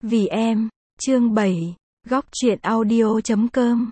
Vì em, chương 7, góc truyện audio.com.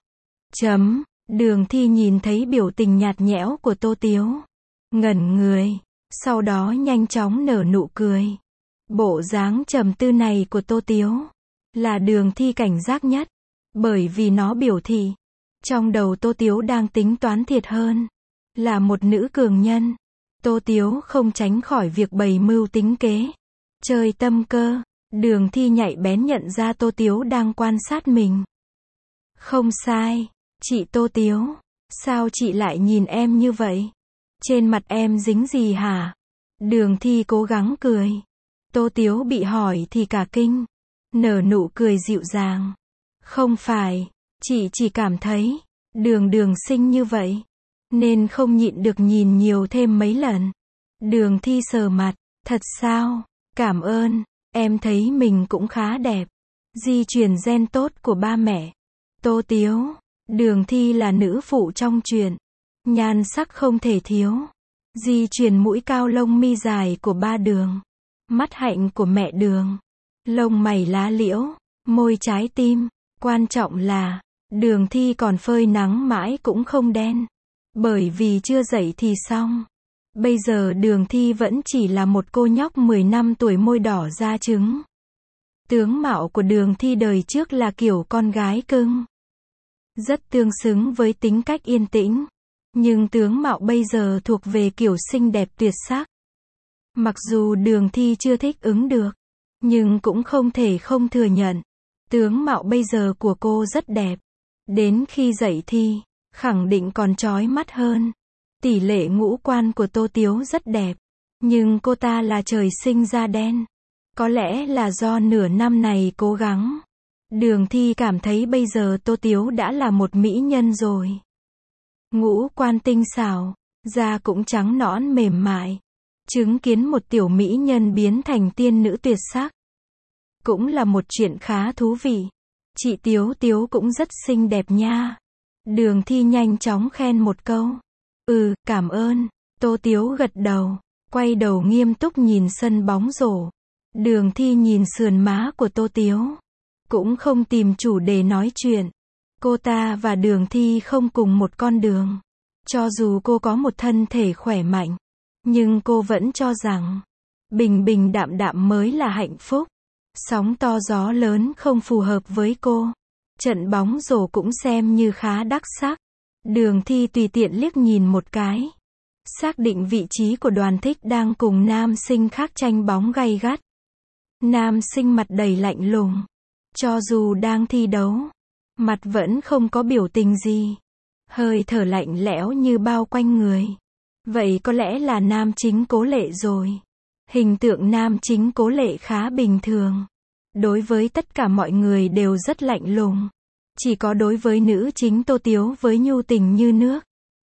Đường Thi nhìn thấy biểu tình nhạt nhẽo của Tô Tiếu. Ngẩn người, sau đó nhanh chóng nở nụ cười. Bộ dáng trầm tư này của Tô Tiếu là Đường Thi cảnh giác nhất, bởi vì nó biểu thị trong đầu Tô Tiếu đang tính toán thiệt hơn. Là một nữ cường nhân, Tô Tiếu không tránh khỏi việc bày mưu tính kế, chơi tâm cơ. Đường Thi nhạy bén nhận ra Tô Tiếu đang quan sát mình. Không sai, chị Tô Tiếu, sao chị lại nhìn em như vậy? Trên mặt em dính gì hả? Đường Thi cố gắng cười. Tô Tiếu bị hỏi thì cả kinh, nở nụ cười dịu dàng. Không phải, chị chỉ cảm thấy Đường xinh như vậy, nên không nhịn được nhìn nhiều thêm mấy lần. Đường Thi sờ mặt, thật sao? Cảm ơn, em thấy mình cũng khá đẹp. Di truyền gen tốt của ba mẹ. Tô Tiếu, Đường Thi là nữ phụ trong truyện, nhan sắc không thể thiếu. Di truyền mũi cao lông mi dài của ba Đường, mắt hạnh của mẹ Đường, lông mày lá liễu, môi trái tim. Quan trọng là, Đường Thi còn phơi nắng mãi cũng không đen, bởi vì chưa dậy thì xong. Bây giờ Đường Thi vẫn chỉ là một cô nhóc 10 năm tuổi môi đỏ da trứng. Tướng mạo của Đường Thi đời trước là kiểu con gái cưng, rất tương xứng với tính cách yên tĩnh. Nhưng tướng mạo bây giờ thuộc về kiểu xinh đẹp tuyệt sắc. Mặc dù Đường Thi chưa thích ứng được, nhưng cũng không thể không thừa nhận, tướng mạo bây giờ của cô rất đẹp. Đến khi dậy thì, khẳng định còn chói mắt hơn. Tỷ lệ ngũ quan của Tô Tiếu rất đẹp, nhưng cô ta là trời sinh da đen. Có lẽ là do nửa năm này cố gắng. Đường Thi cảm thấy bây giờ Tô Tiếu đã là một mỹ nhân rồi. Ngũ quan tinh xảo, da cũng trắng nõn mềm mại. Chứng kiến một tiểu mỹ nhân biến thành tiên nữ tuyệt sắc, cũng là một chuyện khá thú vị. Chị Tiếu Tiếu cũng rất xinh đẹp nha. Đường Thi nhanh chóng khen một câu. Cảm ơn. Tô Tiếu gật đầu, quay đầu nghiêm túc nhìn sân bóng rổ. Đường Thi nhìn sườn má của Tô Tiếu, cũng không tìm chủ đề nói chuyện. Cô ta và Đường Thi không cùng một con đường. Cho dù cô có một thân thể khỏe mạnh, nhưng cô vẫn cho rằng bình bình đạm đạm mới là hạnh phúc. Sóng to gió lớn không phù hợp với cô. Trận bóng rổ cũng xem như khá đắc sắc. Đường Thi tùy tiện liếc nhìn một cái, xác định vị trí của Đoàn Thích đang cùng nam sinh khác tranh bóng gay gắt. Nam sinh mặt đầy lạnh lùng, cho dù đang thi đấu, mặt vẫn không có biểu tình gì. Hơi thở lạnh lẽo như bao quanh người. Vậy có lẽ là nam chính Cố Lệ rồi. Hình tượng nam chính Cố Lệ khá bình thường. Đối với tất cả mọi người đều rất lạnh lùng. Chỉ có đối với nữ chính Tô Tiếu với nhu tình như nước.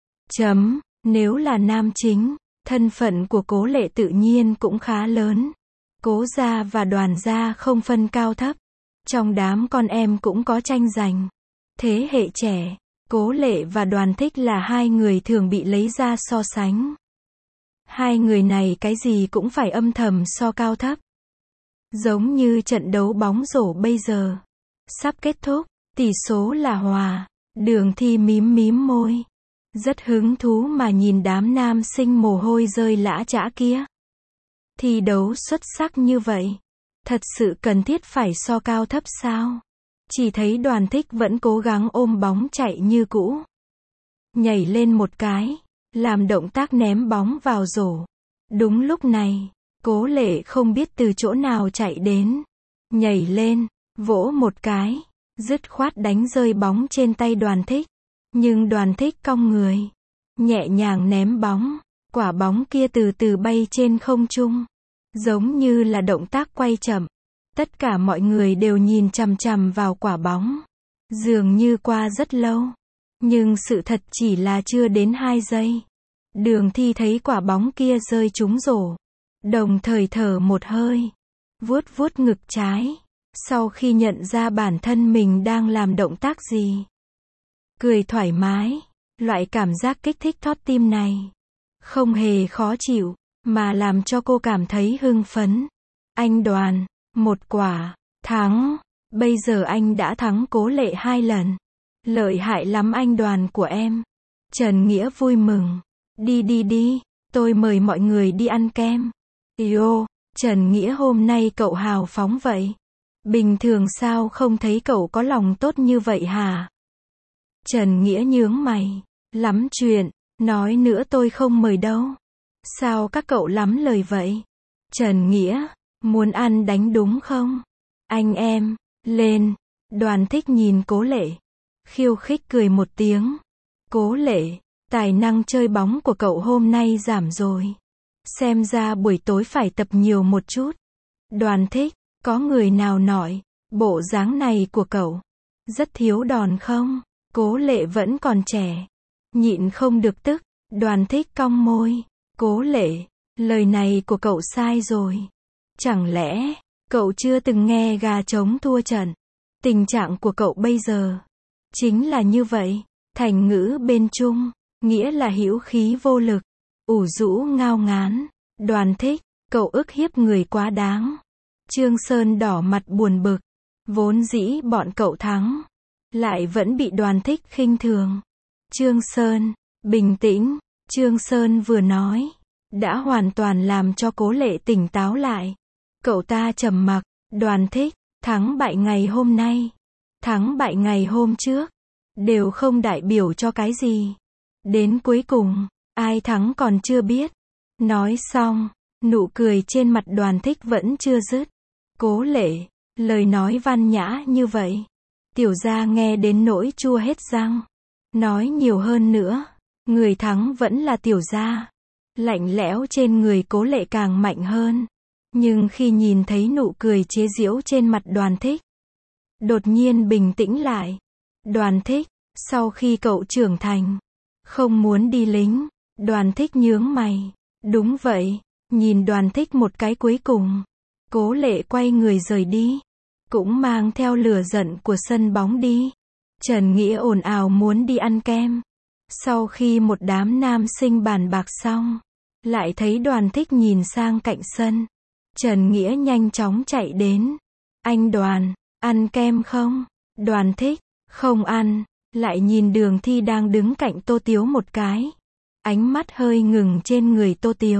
Nếu là nam chính, thân phận của Cố Lệ tự nhiên cũng khá lớn. Cố gia và Đoàn gia không phân cao thấp. Trong đám con em cũng có tranh giành. Thế hệ trẻ, Cố Lệ và Đoàn Thích là hai người thường bị lấy ra so sánh. Hai người này cái gì cũng phải âm thầm so cao thấp. Giống như trận đấu bóng rổ bây giờ, sắp kết thúc, tỷ số là hòa. Đường Thi mím môi, rất hứng thú mà nhìn đám nam sinh mồ hôi rơi lã chã kia. Thi đấu xuất sắc như vậy, thật sự cần thiết phải so cao thấp sao? Chỉ thấy Đoàn Thích vẫn cố gắng ôm bóng chạy như cũ. Nhảy lên một cái, làm động tác ném bóng vào rổ. Đúng lúc này, Cố Lệ không biết từ chỗ nào chạy đến. Nhảy lên, vỗ một cái, dứt khoát đánh rơi bóng trên tay Đoàn Thích. Nhưng Đoàn Thích cong người, nhẹ nhàng ném bóng. Quả bóng kia từ từ bay trên không trung, giống như là động tác quay chậm. Tất cả mọi người đều nhìn chằm chằm vào quả bóng. Dường như qua rất lâu. Nhưng sự thật chỉ là chưa đến 2 giây. Đường Thi thấy quả bóng kia rơi trúng rổ. Đồng thời thở một hơi. Vuốt ngực trái. Sau khi nhận ra bản thân mình đang làm động tác gì. Cười thoải mái. Loại cảm giác kích thích thót tim này không hề khó chịu, mà làm cho cô cảm thấy hưng phấn. Anh Đoàn, một quả. Thắng. Bây giờ anh đã thắng Cố Lệ 2 lần. Lợi hại lắm anh Đoàn của em. Trần Nghĩa vui mừng. Đi đi đi, tôi mời mọi người đi ăn kem. Yo, Trần Nghĩa hôm nay cậu hào phóng vậy. Bình thường sao không thấy cậu có lòng tốt như vậy hả? Trần Nghĩa nhướng mày. Lắm chuyện, nói nữa tôi không mời đâu. Sao các cậu lắm lời vậy? Trần Nghĩa, muốn ăn đánh đúng không? Anh em, lên. Đoàn Thích nhìn Cố Lệ. Khiêu khích cười một tiếng. Cố Lệ, tài năng chơi bóng của cậu hôm nay giảm rồi. Xem ra buổi tối phải tập nhiều một chút. Đoàn Thích, có người nào nói, bộ dáng này của cậu rất thiếu đòn không? Cố Lệ vẫn còn trẻ. Nhịn không được tức. Đoàn Thích cong môi. Cố Lệ, lời này của cậu sai rồi. Chẳng lẽ, cậu chưa từng nghe gà trống thua trận? Tình trạng của cậu bây giờ chính là như vậy. Thành ngữ bên Trung, nghĩa là hữu khí vô lực, ủ rũ ngao ngán. Đoàn Thích, cậu ức hiếp người quá đáng. Trương Sơn đỏ mặt buồn bực. Vốn dĩ bọn cậu thắng, lại vẫn bị Đoàn Thích khinh thường. Trương Sơn, bình tĩnh. Trương Sơn vừa nói, đã hoàn toàn làm cho Cố Lệ tỉnh táo lại. Cậu ta trầm mặc. Đoàn Thích, thắng bại ngày hôm nay, thắng bại ngày hôm trước, đều không đại biểu cho cái gì. Đến cuối cùng, ai thắng còn chưa biết. Nói xong, nụ cười trên mặt Đoàn Thích vẫn chưa dứt. Cố Lệ, lời nói văn nhã như vậy, tiểu gia nghe đến nỗi chua hết răng. Nói nhiều hơn nữa, người thắng vẫn là tiểu gia. Lạnh lẽo trên người Cố Lệ càng mạnh hơn. Nhưng khi nhìn thấy nụ cười chế giễu trên mặt Đoàn Thích, đột nhiên bình tĩnh lại. Đoàn Thích, sau khi cậu trưởng thành, không muốn đi lính. Đoàn Thích nhướng mày. Đúng vậy. Nhìn Đoàn Thích một cái cuối cùng, Cố Lệ quay người rời đi, cũng mang theo lửa giận của sân bóng đi. Trần Nghĩa ồn ào muốn đi ăn kem. Sau khi một đám nam sinh bàn bạc xong, lại thấy Đoàn Thích nhìn sang cạnh sân. Trần Nghĩa nhanh chóng chạy đến. Anh Đoàn, ăn kem không? Đoàn Thích, không ăn. Lại nhìn Đường Thi đang đứng cạnh Tô Tiếu một cái. Ánh mắt hơi ngừng trên người Tô Tiếu.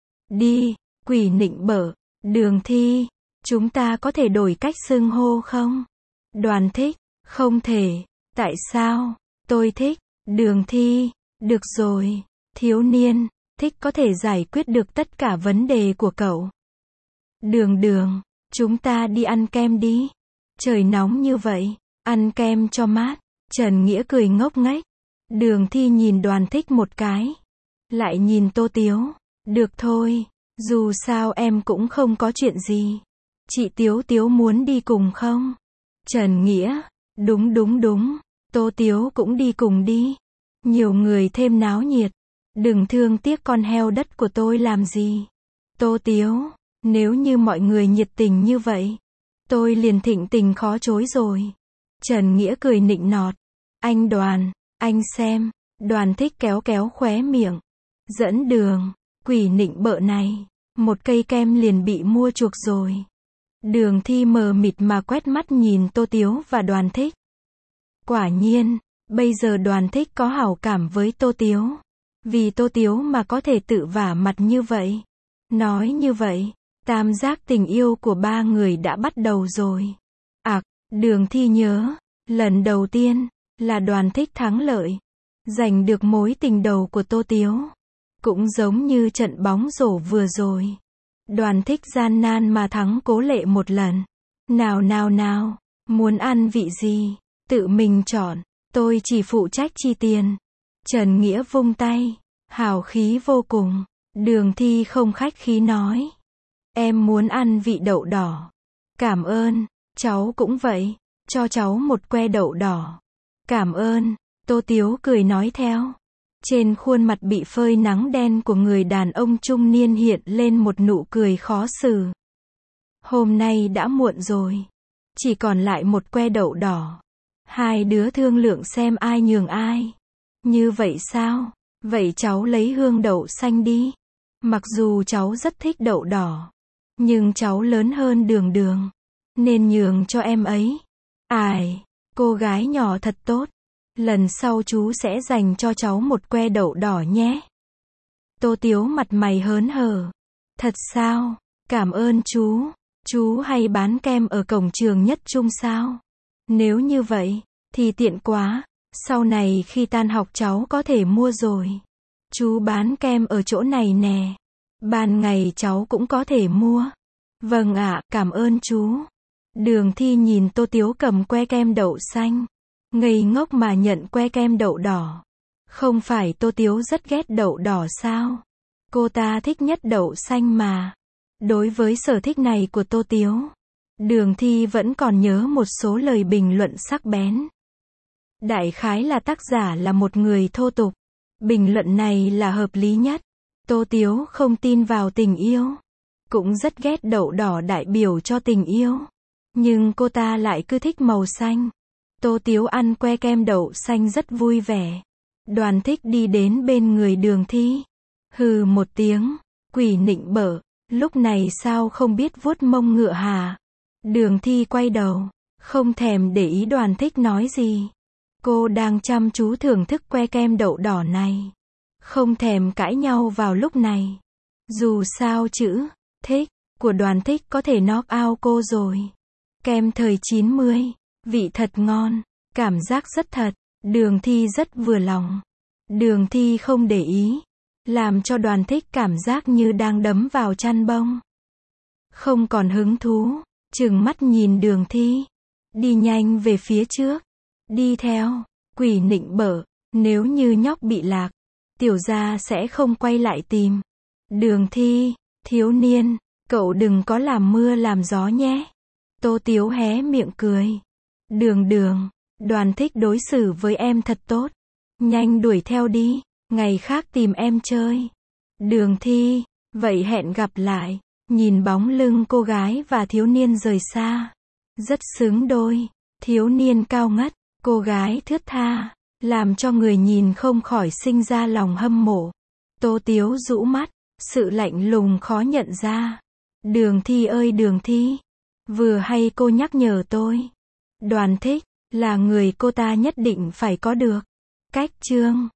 Đi, quỷ nịnh bợ. Đường Thi, chúng ta có thể đổi cách xưng hô không? Đoàn Thích, không thể. Tại sao? Tôi thích. Đường Thi, được rồi. Thiếu niên, thích có thể giải quyết được tất cả vấn đề của cậu. Đường Đường, chúng ta đi ăn kem đi. Trời nóng như vậy, ăn kem cho mát. Trần Nghĩa cười ngốc nghếch. Đường Thi nhìn Đoàn Thích một cái, lại nhìn Tô Tiếu. Được thôi, dù sao em cũng không có chuyện gì. Chị Tiếu Tiếu muốn đi cùng không? Trần Nghĩa, đúng đúng đúng, Tô Tiếu cũng đi cùng đi. Nhiều người thêm náo nhiệt. Đừng thương tiếc con heo đất của tôi làm gì. Tô Tiếu, nếu như mọi người nhiệt tình như vậy, tôi liền thịnh tình khó chối rồi. Trần Nghĩa cười nịnh nọt. Anh Đoàn, anh xem. Đoàn Thích kéo kéo khóe miệng. Dẫn đường, quỷ nịnh bợ này. Một cây kem liền bị mua chuộc rồi. Đường Thi mờ mịt mà quét mắt nhìn Tô Tiếu và Đoàn Thích. Quả nhiên, bây giờ Đoàn Thích có hảo cảm với Tô Tiếu. Vì Tô Tiếu mà có thể tự vả mặt như vậy. Nói như vậy, tam giác tình yêu của ba người đã bắt đầu rồi. Đường Thi nhớ, lần đầu tiên, là Đoàn Thích thắng lợi. Giành được mối tình đầu của Tô Tiếu. Cũng giống như trận bóng rổ vừa rồi. Đoàn Thích gian nan mà thắng Cố Lệ một lần. Nào nào nào, muốn ăn vị gì? Tự mình chọn, tôi chỉ phụ trách chi tiền. Trần Nghĩa vung tay, hào khí vô cùng. Đường Thi không khách khí nói. Em muốn ăn vị đậu đỏ. Cảm ơn, cháu cũng vậy. Cho cháu một que đậu đỏ. Cảm ơn, Tô Tiếu cười nói theo. Trên khuôn mặt bị phơi nắng đen của người đàn ông trung niên hiện lên một nụ cười khó xử. Hôm nay đã muộn rồi. Chỉ còn lại một que đậu đỏ. Hai đứa thương lượng xem ai nhường ai. Như vậy sao? Vậy cháu lấy hương đậu xanh đi. Mặc dù cháu rất thích đậu đỏ, nhưng cháu lớn hơn Đường Đường. nên nhường cho em ấy. Ải, cô gái nhỏ thật tốt. Lần sau chú sẽ dành cho cháu một que đậu đỏ nhé. Tô Tiếu mặt mày hớn hở. Thật sao? Cảm ơn chú. Chú hay bán kem ở cổng trường Nhất Trung sao? Nếu như vậy, thì tiện quá. Sau này khi tan học cháu có thể mua rồi. Chú bán kem ở chỗ này nè. Ban ngày cháu cũng có thể mua. Vâng ạ, cảm ơn chú. Đường Thi nhìn Tô Tiếu cầm que kem đậu xanh. Ngây ngốc mà nhận que kem đậu đỏ. Không phải Tô Tiếu rất ghét đậu đỏ sao? Cô ta thích nhất đậu xanh mà. Đối với sở thích này của Tô Tiếu, Đường Thi vẫn còn nhớ một số lời bình luận sắc bén. Đại khái là tác giả là một người thô tục. Bình luận này là hợp lý nhất. Tô Tiếu không tin vào tình yêu. Cũng rất ghét đậu đỏ đại biểu cho tình yêu. Nhưng cô ta lại cứ thích màu xanh. Tô Tiếu ăn que kem đậu xanh rất vui vẻ. Đoàn Thích đi đến bên người Đường Thi. Hừ một tiếng. Quỷ nịnh bợ. Lúc này sao không biết vuốt mông ngựa hả? Đường Thi quay đầu. Không thèm để ý Đoàn Thích nói gì. Cô đang chăm chú thưởng thức que kem đậu đỏ này. Không thèm cãi nhau vào lúc này. Dù sao chữ thích của Đoàn Thích có thể knock out cô rồi. Kem thời 90, vị thật ngon, cảm giác rất thật. Đường Thi rất vừa lòng. Đường Thi không để ý, làm cho Đoàn Thích cảm giác như đang đấm vào chăn bông. Không còn hứng thú, trừng mắt nhìn Đường Thi. Đi nhanh về phía trước. Đi theo, quỷ nịnh bợ, nếu như nhóc bị lạc, tiểu gia sẽ không quay lại tìm. Đường Thi, thiếu niên, cậu đừng có làm mưa làm gió nhé. Tô Tiếu hé miệng cười. Đường, Đoàn Thích đối xử với em thật tốt. Nhanh đuổi theo đi, ngày khác tìm em chơi. Đường Thi, vậy hẹn gặp lại. Nhìn bóng lưng cô gái và thiếu niên rời xa. Rất xứng đôi, thiếu niên cao ngất, cô gái thướt tha, làm cho người nhìn không khỏi sinh ra lòng hâm mộ. Tô Tiếu rũ mắt, sự lạnh lùng khó nhận ra. Đường Thi ơi Đường Thi, vừa hay cô nhắc nhở tôi. Đoàn Thích, là người cô ta nhất định phải có được. Cách chương